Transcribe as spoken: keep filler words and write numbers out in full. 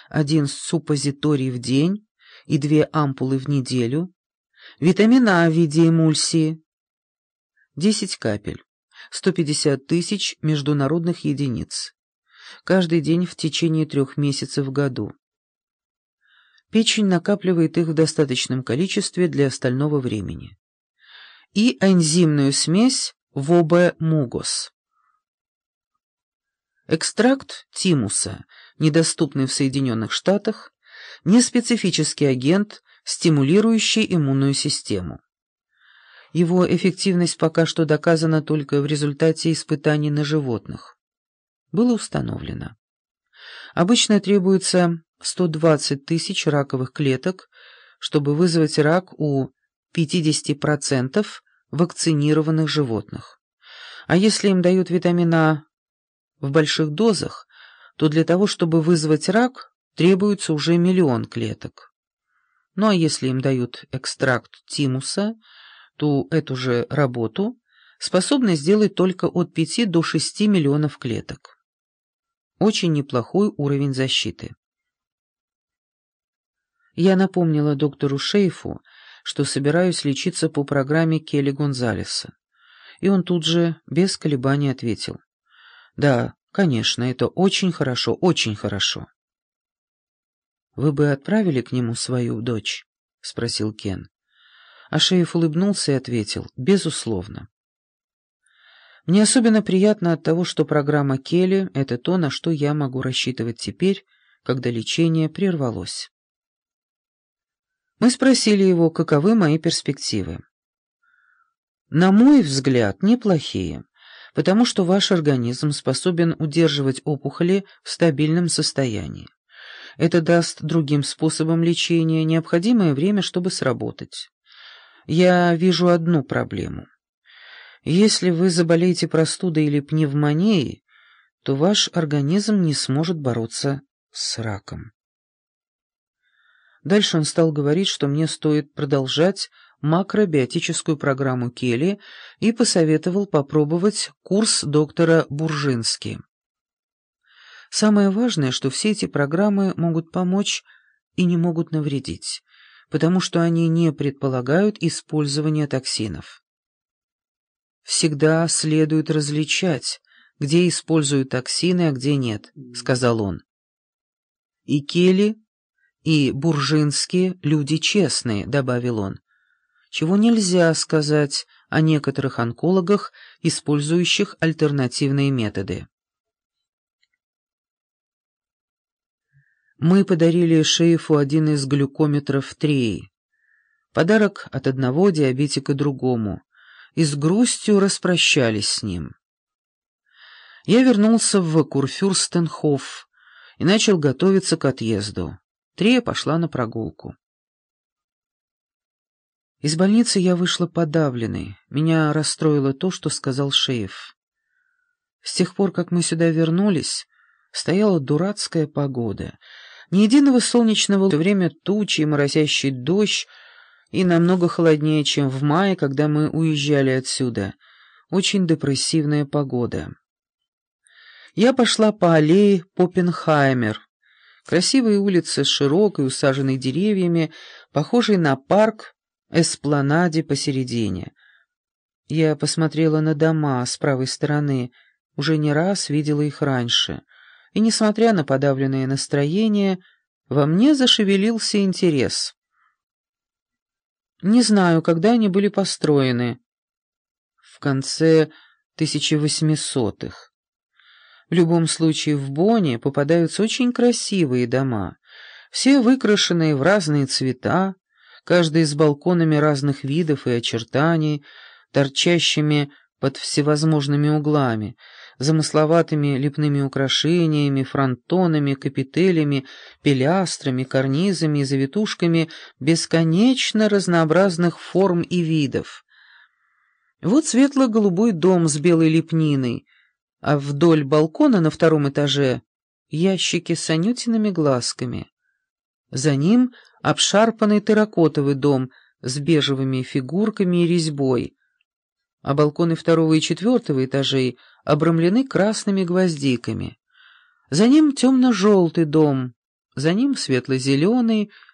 один суппозиторий в день и две ампулы в неделю, витамин А в виде эмульсии, десять капель, сто пятьдесят тысяч международных единиц, каждый день в течение трех месяцев в году. Печень накапливает их в достаточном количестве для остального времени. И энзимную смесь вобе-мугос. Экстракт тимуса, недоступный в Соединенных Штатах, неспецифический агент, стимулирующий иммунную систему. Его эффективность пока что доказана только в результате испытаний на животных. Было установлено. Обычно требуется сто двадцать тысяч раковых клеток, чтобы вызвать рак у пятидесяти процентов вакцинированных животных. А если им дают витамин А в больших дозах, то для того, чтобы вызвать рак, требуется уже миллион клеток. Ну а если им дают экстракт тимуса, то эту же работу способны сделать только от пяти до шести миллионов клеток. Очень неплохой уровень защиты. Я напомнила доктору Шейфу, что собираюсь лечиться по программе Келли Гонзалеса, и он тут же, без колебаний, ответил: «Да, конечно, это очень хорошо, очень хорошо». «Вы бы отправили к нему свою дочь?» — спросил Кен. А Шейф улыбнулся и ответил: «Безусловно». Мне особенно приятно от того, что программа Келли — это то, на что я могу рассчитывать теперь, когда лечение прервалось. Мы спросили его, каковы мои перспективы. На мой взгляд, неплохие, потому что ваш организм способен удерживать опухоли в стабильном состоянии. Это даст другим способам лечения необходимое время, чтобы сработать. Я вижу одну проблему. Если вы заболеете простудой или пневмонией, то ваш организм не сможет бороться с раком. Дальше он стал говорить, что мне стоит продолжать макробиотическую программу Келли и посоветовал попробовать курс доктора Буржински. Самое важное, что все эти программы могут помочь и не могут навредить, потому что они не предполагают использование токсинов. «Всегда следует различать, где используют токсины, а где нет», — сказал он. «И Келли, и Буржинские люди честные», — добавил он, чего нельзя сказать о некоторых онкологах, использующих альтернативные методы. Мы подарили Шейфу один из глюкометров Треи, подарок от одного диабетика другому, и с грустью распрощались с ним. Я вернулся в Курфюрстенхоф и начал готовиться к отъезду. Трея пошла на прогулку. Из больницы я вышла подавленной. Меня расстроило то, что сказал Шейф. С тех пор, как мы сюда вернулись, стояла дурацкая погода. Ни единого солнечного, все время тучи и моросящий дождь, и намного холоднее, чем в мае, когда мы уезжали отсюда. Очень депрессивная погода. Я пошла по аллее Поппенхаймер. Красивые улицы с широкой, усаженной деревьями, похожей на парк, эспланаде посередине. Я посмотрела на дома с правой стороны, уже не раз видела их раньше, и, несмотря на подавленное настроение, во мне зашевелился интерес. Не знаю, когда они были построены. В конце тысяча восьмисотых. В любом случае, в Бонне попадаются очень красивые дома, все выкрашенные в разные цвета, каждый с балконами разных видов и очертаний, торчащими под всевозможными углами, замысловатыми лепными украшениями, фронтонами, капителями, пилястрами, карнизами и завитушками бесконечно разнообразных форм и видов. Вот светло-голубой дом с белой лепниной, а вдоль балкона на втором этаже ящики с анютиными глазками. За ним обшарпанный терракотовый дом с бежевыми фигурками и резьбой, а балконы второго и четвертого этажей обрамлены красными гвоздиками. За ним темно-желтый дом За ним светло-зеленый,